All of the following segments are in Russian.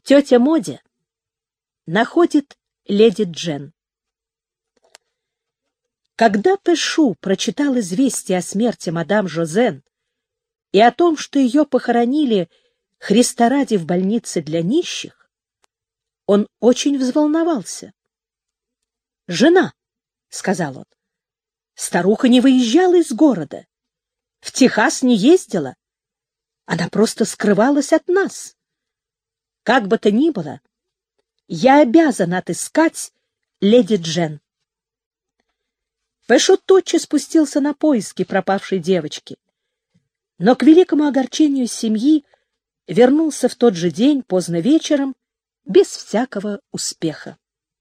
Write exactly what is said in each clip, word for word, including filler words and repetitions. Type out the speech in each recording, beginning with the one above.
Тетя Модя находит леди Джен. Когда Пэшу прочитал известие о смерти мадам Жозен и о том, что ее похоронили Христа ради в больнице для нищих, он очень взволновался. «Жена», — сказал он, — «старуха не выезжала из города, в Техас не ездила, она просто скрывалась от нас. Как бы то ни было, я обязан отыскать леди Джен». Пэшу тотчас спустился на поиски пропавшей девочки, но к великому огорчению семьи вернулся в тот же день поздно вечером без всякого успеха.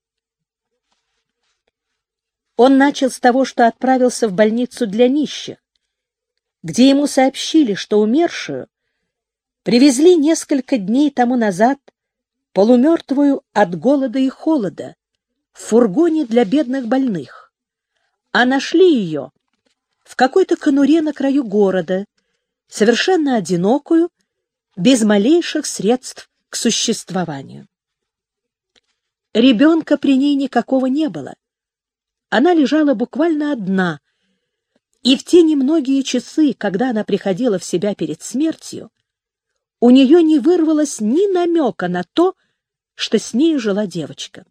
Он начал с того, что отправился в больницу для нищих, где ему сообщили, что умершую привезли несколько дней тому назад полумертвую от голода и холода в фургоне для бедных больных, а нашли ее в какой-то конуре на краю города, совершенно одинокую, без малейших средств к существованию. Ребенка при ней никакого не было. Она лежала буквально одна, и в те немногие часы, когда она приходила в себя перед смертью, у нее не вырвалось ни намека на то, что с ней жила девочка.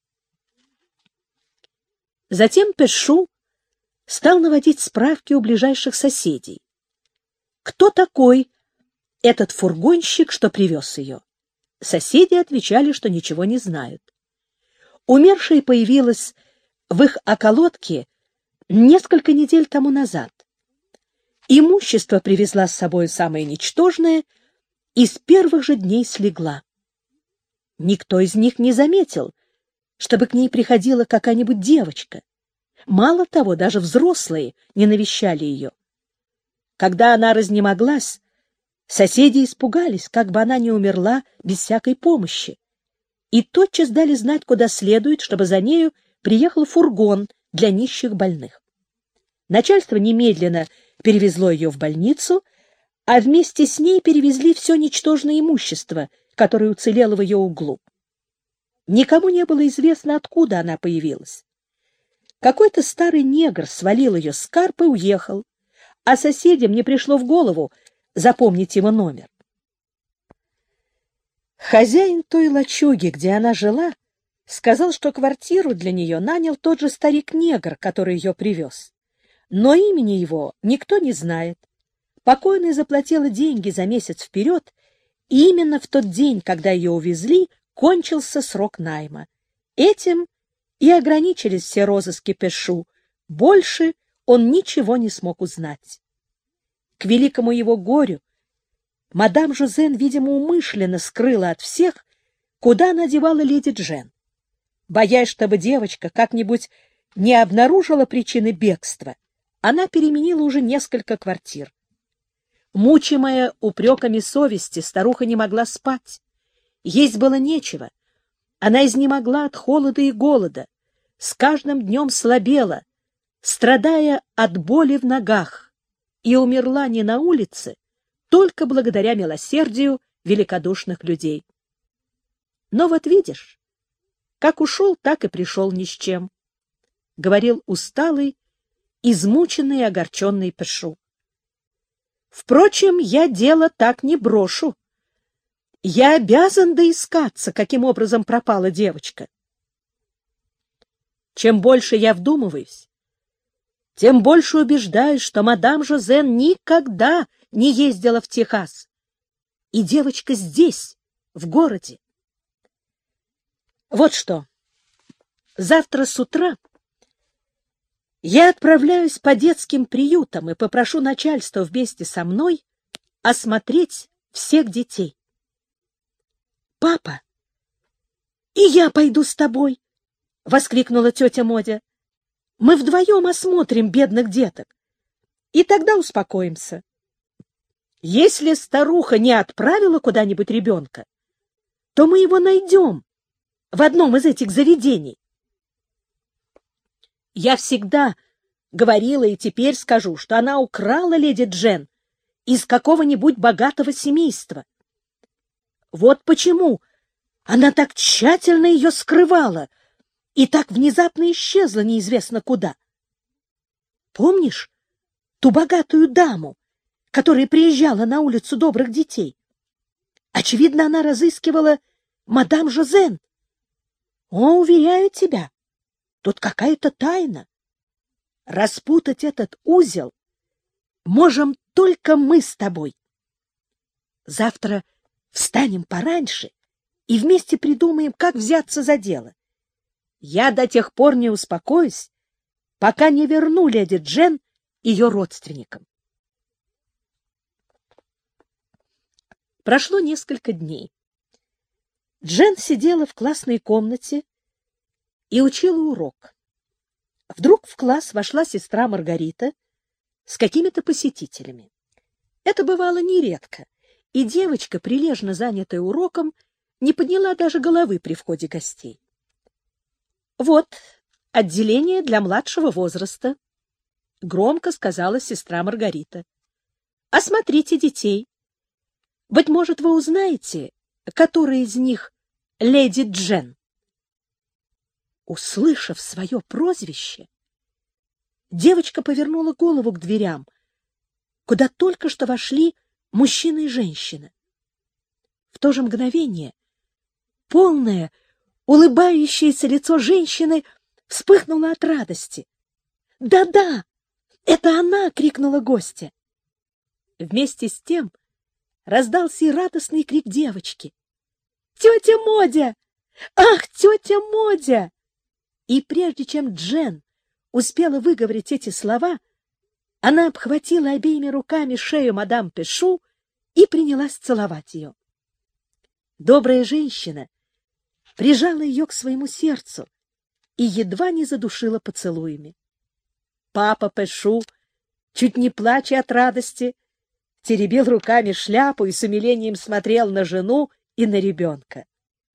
Затем Пэшу стал наводить справки у ближайших соседей. Кто такой этот фургонщик, что привез ее? Соседи отвечали, что ничего не знают. Умершая появилась в их околотке несколько недель тому назад. Имущество привезла с собой самое ничтожное и с первых же дней слегла. Никто из них не заметил, чтобы к ней приходила какая-нибудь девочка. Мало того, даже взрослые не навещали ее. Когда она разнемоглась, соседи испугались, как бы она не умерла без всякой помощи, и тотчас дали знать, куда следует, чтобы за нею приехал фургон для нищих больных. Начальство немедленно перевезло ее в больницу, а вместе с ней перевезли все ничтожное имущество, которое уцелело в ее углу. Никому не было известно, откуда она появилась. Какой-то старый негр свалил ее с карп и уехал, а соседям не пришло в голову запомнить его номер. Хозяин той лачуги, где она жила, сказал, что квартиру для нее нанял тот же старик-негр, который ее привез. Но имени его никто не знает. Покойный заплатила деньги за месяц вперед, и именно в тот день, когда ее увезли, кончился срок найма. Этим и ограничились все розыски Пэшу. Больше он ничего не смог узнать. К великому его горю мадам Жозен, видимо, умышленно скрыла от всех, куда она девала леди Джен. Боясь, чтобы девочка как-нибудь не обнаружила причины бегства, она переменила уже несколько квартир. Мучимая упреками совести, старуха не могла спать. Есть было нечего. Она изнемогла от холода и голода, с каждым днем слабела, страдая от боли в ногах, и умерла не на улице, только благодаря милосердию великодушных людей. Но вот видишь, как ушел, так и пришел ни с чем, — говорил усталый, измученный и огорченный Пэшу. Впрочем, я дело так не брошу. Я обязан доискаться, каким образом пропала девочка. Чем больше я вдумываюсь, тем больше убеждаюсь, что мадам Жозен никогда не ездила в Техас, и девочка здесь, в городе. Вот что, завтра с утра я отправляюсь по детским приютам и попрошу начальство вместе со мной осмотреть всех детей. — Папа, и я пойду с тобой! — воскликнула тетя Модя. — Мы вдвоем осмотрим бедных деток, и тогда успокоимся. Если старуха не отправила куда-нибудь ребенка, то мы его найдем в одном из этих заведений. Я всегда говорила и теперь скажу, что она украла леди Джен из какого-нибудь богатого семейства. Вот почему Она так тщательно ее скрывала и так внезапно исчезла неизвестно куда. Помнишь ту богатую даму, которая приезжала на улицу добрых детей? Очевидно, она разыскивала мадам Жозен. О, уверяю тебя, тут какая-то тайна. Распутать этот узел можем только мы с тобой. Завтра встанем пораньше и вместе придумаем, как взяться за дело. Я до тех пор не успокоюсь, пока не верну леди Джен ее родственникам. Прошло несколько дней. Джен сидела в классной комнате и учила урок. Вдруг в класс вошла сестра Маргарита с какими-то посетителями. Это бывало нередко, и девочка, прилежно занятая уроком, не подняла даже головы при входе гостей. «Вот отделение для младшего возраста», — громко сказала сестра Маргарита. «Осмотрите детей. Быть может, вы узнаете, которая из них леди Джен». Услышав свое прозвище, девочка повернула голову к дверям, куда только что вошли мужчина и женщина. В то же мгновение полное, улыбающееся лицо женщины вспыхнуло от радости. «Да-да, это она!» — крикнула гостья. Вместе с тем раздался и радостный крик девочки. «Тетя Модя! Ах, тетя Модя!» И прежде чем Джен успела выговорить эти слова, она обхватила обеими руками шею мадам Пешу и принялась целовать ее. Добрая женщина прижала ее к своему сердцу и едва не задушила поцелуями. Папа Пешу, чуть не плача от радости, теребил руками шляпу и с умилением смотрел на жену и на ребенка.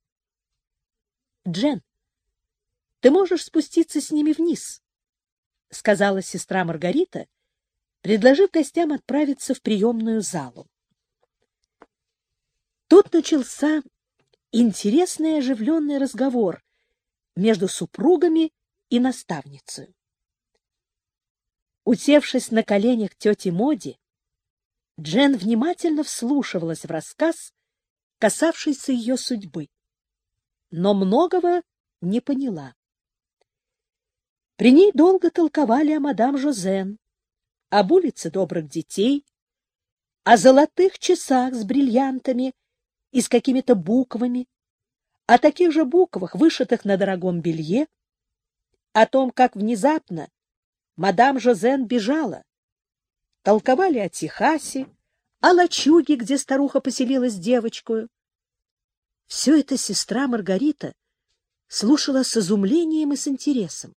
— Джен, ты можешь спуститься с ними вниз, — сказала сестра Маргарита, предложив гостям отправиться в приемную залу. Тут начался интересный оживленный разговор между супругами и наставницей. Усевшись на коленях тети Моди, Джен внимательно вслушивалась в рассказ, касавшийся ее судьбы, но многого не поняла. При ней долго толковали о мадам Жозен, об улице добрых детей, о золотых часах с бриллиантами и с какими-то буквами, о таких же буквах, вышитых на дорогом белье, о том, как внезапно мадам Жозен бежала. Толковали о Техасе, о лачуге, где старуха поселилась с девочкою. Все это сестра Маргарита слушала с изумлением и с интересом.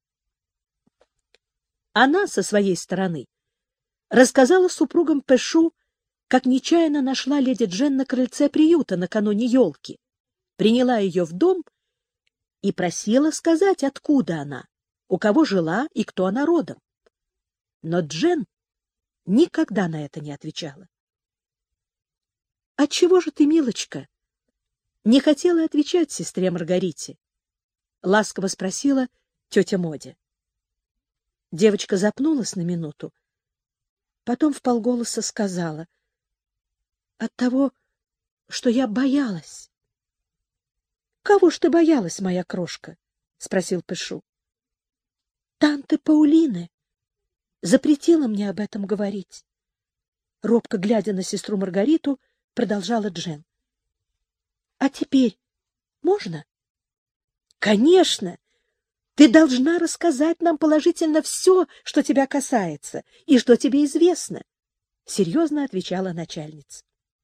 Она, со своей стороны, рассказала супругам Пешу, как нечаянно нашла леди Джен на крыльце приюта накануне елки, приняла ее в дом и просила сказать, откуда она, у кого жила и кто она родом. Но Джен никогда на это не отвечала. — Отчего же ты, милочка, не хотела отвечать сестре Маргарите? — ласково спросила тетя Модя. Девочка запнулась на минуту, потом вполголоса сказала: — От того, что я боялась. — Кого ж ты боялась, моя крошка? — спросил Пешу. — Танты Паулины запретила мне об этом говорить. Робко глядя на сестру Маргариту, продолжала Джен. — А теперь можно? — Конечно! Ты должна рассказать нам положительно все, что тебя касается и что тебе известно, — серьезно отвечала начальница.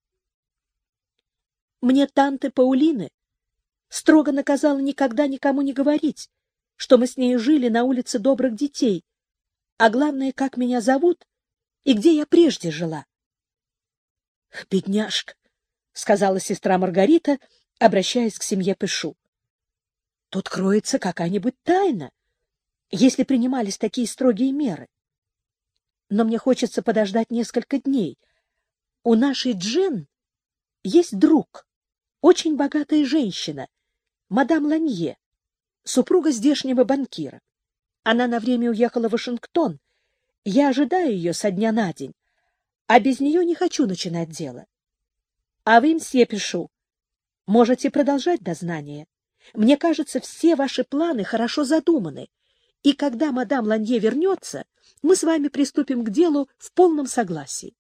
Мне танты Паулины строго наказала никогда никому не говорить, что мы с ней жили на улице добрых детей, а главное, как меня зовут и где я прежде жила. — Бедняжка, — сказала сестра Маргарита, обращаясь к семье Пешу. — Тут кроется какая-нибудь тайна, если принимались такие строгие меры. Но мне хочется подождать несколько дней. У нашей Джен есть друг, очень богатая женщина, мадам Ланье, супруга здешнего банкира. Она на время уехала в Вашингтон. Я ожидаю ее со дня на день, а без нее не хочу начинать дело. А вы, мсье Пишу, можете продолжать дознание. Мне кажется, все ваши планы хорошо задуманы, и когда мадам Ланье вернется, мы с вами приступим к делу в полном согласии.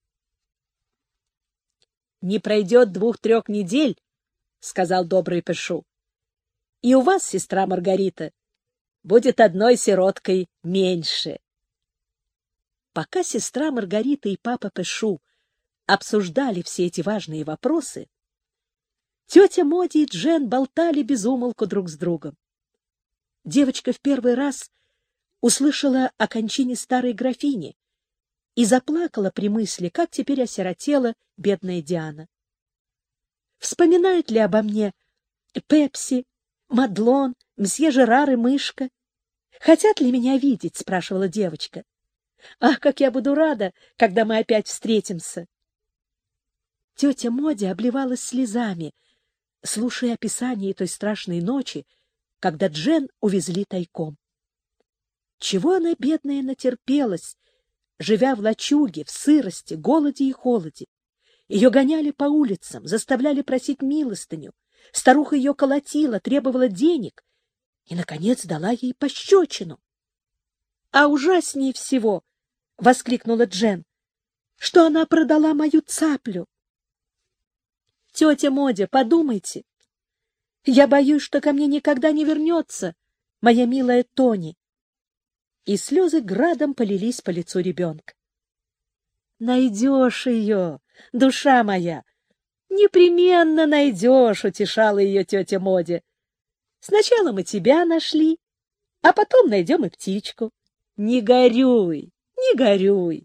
— Не пройдет двух-трех недель, — сказал добрый Пишу, — и у вас, сестра Маргарита, будет одной сироткой меньше. Пока сестра Маргарита и папа Пишу обсуждали все эти важные вопросы, тетя Моди и Джен болтали без умолку друг с другом. Девочка в первый раз услышала о кончине старой графини и заплакала при мысли, как теперь осиротела бедная Диана. Вспоминают ли обо мне Пепси, Мадлон, мсье Жерар и Мышка? Хотят ли меня видеть? — спрашивала девочка. Ах, как я буду рада, когда мы опять встретимся! Тетя Моди обливалась слезами, слушая описание той страшной ночи, когда Джен увезли тайком. Чего она, бедная, натерпелась, живя в лачуге, в сырости, голоде и холоде. Ее гоняли по улицам, заставляли просить милостыню. Старуха ее колотила, требовала денег и, наконец, дала ей пощечину. — А ужаснее всего, — воскликнула Джен, — что она продала мою цаплю. — Тетя Модя, подумайте. Я боюсь, что ко мне никогда не вернется моя милая Тони. И слезы градом полились по лицу ребенка. — Найдешь ее, душа моя, непременно найдешь, — утешала ее тетя Модя. — Сначала мы тебя нашли, а потом найдем и птичку. Не горюй, не горюй.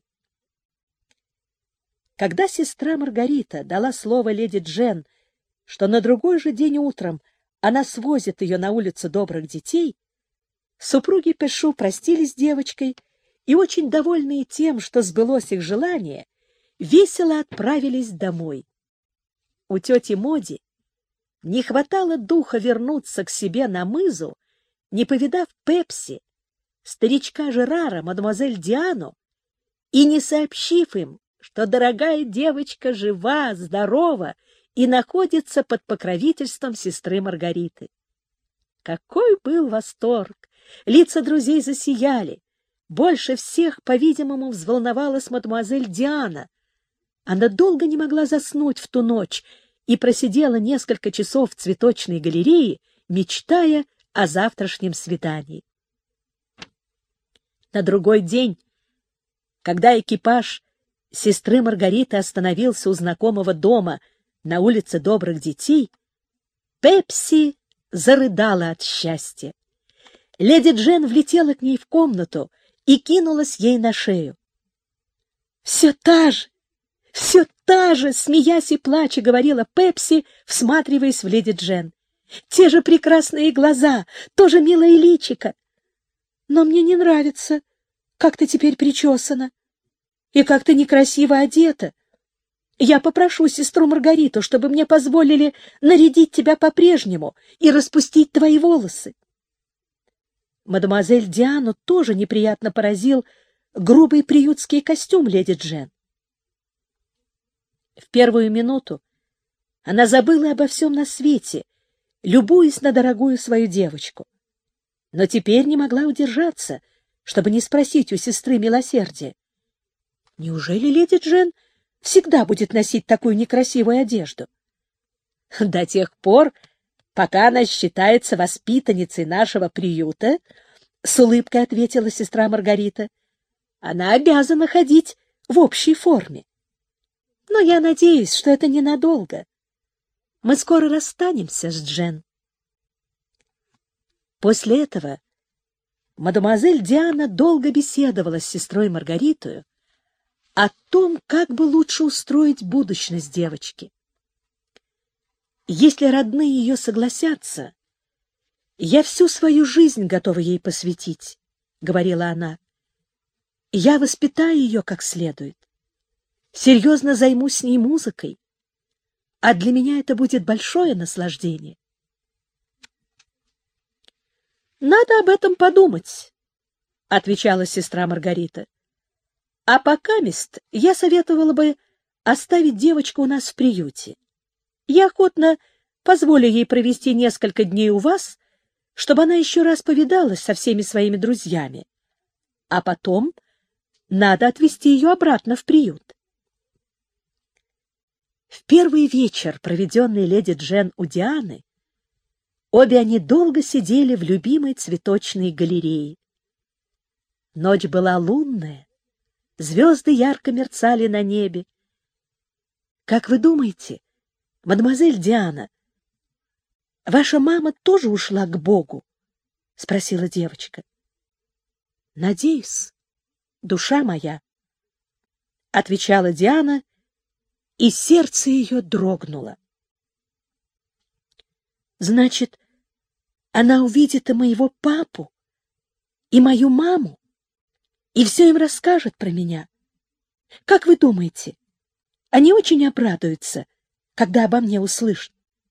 Когда сестра Маргарита дала слово леди Джен, что на другой же день утром она свозит ее на улицу добрых детей, супруги Пишу простились с девочкой и, очень довольные тем, что сбылось их желание, весело отправились домой. У тети Моди не хватало духа вернуться к себе на мызу, не повидав Пепси, старичка Жерара, мадемуазель Диану, и не сообщив им, что дорогая девочка жива, здорова и находится под покровительством сестры Маргариты. Какой был восторг! Лица друзей засияли. Больше всех, по-видимому, взволновалась мадемуазель Диана. Она долго не могла заснуть в ту ночь и просидела несколько часов в цветочной галерее, мечтая о завтрашнем свидании. На другой день, когда экипаж сестры Маргариты остановился у знакомого дома на улице Добрых детей, Пепси зарыдала от счастья. Леди Джен влетела к ней в комнату и кинулась ей на шею. — Все та же, все та же, — смеясь и плача, говорила Пепси, всматриваясь в леди Джен. — Те же прекрасные глаза, тоже милое личико. Но мне не нравится, как ты теперь причесана и как ты некрасиво одета. Я попрошу сестру Маргариту, чтобы мне позволили нарядить тебя по-прежнему и распустить твои волосы. Мадемуазель Диану тоже неприятно поразил грубый приютский костюм леди Джен. В первую минуту она забыла обо всем на свете, любуясь на дорогую свою девочку. Но теперь не могла удержаться, чтобы не спросить у сестры милосердия. Неужели леди Джен всегда будет носить такую некрасивую одежду? — До тех пор, пока она считается воспитанницей нашего приюта, — с улыбкой ответила сестра Маргарита, — она обязана ходить в общей форме. Но я надеюсь, что это ненадолго. Мы скоро расстанемся с Джен. После этого мадемуазель Диана долго беседовала с сестрой Маргаритою о том, как бы лучше устроить будущность девочки. Если родные ее согласятся, я всю свою жизнь готова ей посвятить, — говорила она. Я воспитаю ее как следует, серьезно займусь с ней музыкой. а для меня это будет большое наслаждение. «Надо об этом подумать», — отвечала сестра Маргарита. «А покамест я советовала бы оставить девочку у нас в приюте. Я охотно позволю ей провести несколько дней у вас, чтобы она еще раз повидалась со всеми своими друзьями, а потом надо отвезти ее обратно в приют». В первый вечер, проведенный леди Джен у Дианы, обе они долго сидели в любимой цветочной галерее. Ночь была лунная, звезды ярко мерцали на небе. «Как вы думаете, мадемуазель Диана, ваша мама тоже ушла к Богу?» — спросила девочка. «Надеюсь, душа моя», — отвечала Диана, и сердце ее дрогнуло. «Значит, она увидит и моего папу, и мою маму, и все им расскажет про меня. Как вы думаете, они очень обрадуются, когда обо мне услышат?»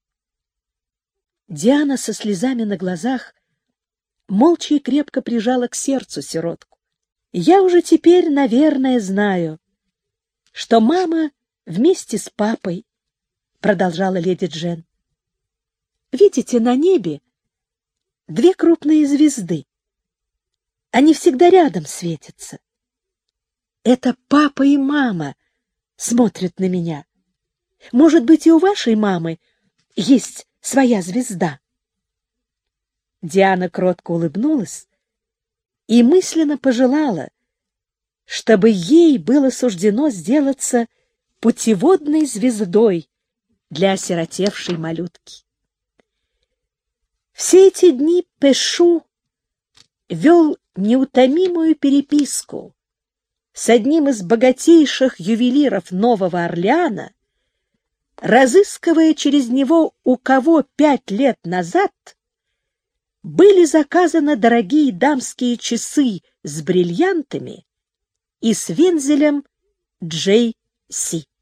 Диана со слезами на глазах молча и крепко прижала к сердцу сиротку. «Я уже теперь, наверное, знаю, что мама вместе с папой», — продолжала леди Джен. «Видите, на небе две крупные звезды. Они всегда рядом светятся. Это папа и мама смотрят на меня. Может быть, и у вашей мамы есть своя звезда?» Диана кротко улыбнулась и мысленно пожелала, чтобы ей было суждено сделаться путеводной звездой для осиротевшей малютки. Все эти дни Пэшу вел неутомимую переписку с одним из богатейших ювелиров Нового Орлеана, разыскивая через него, у кого пять лет назад были заказаны дорогие дамские часы с бриллиантами и с вензелем Джей Си.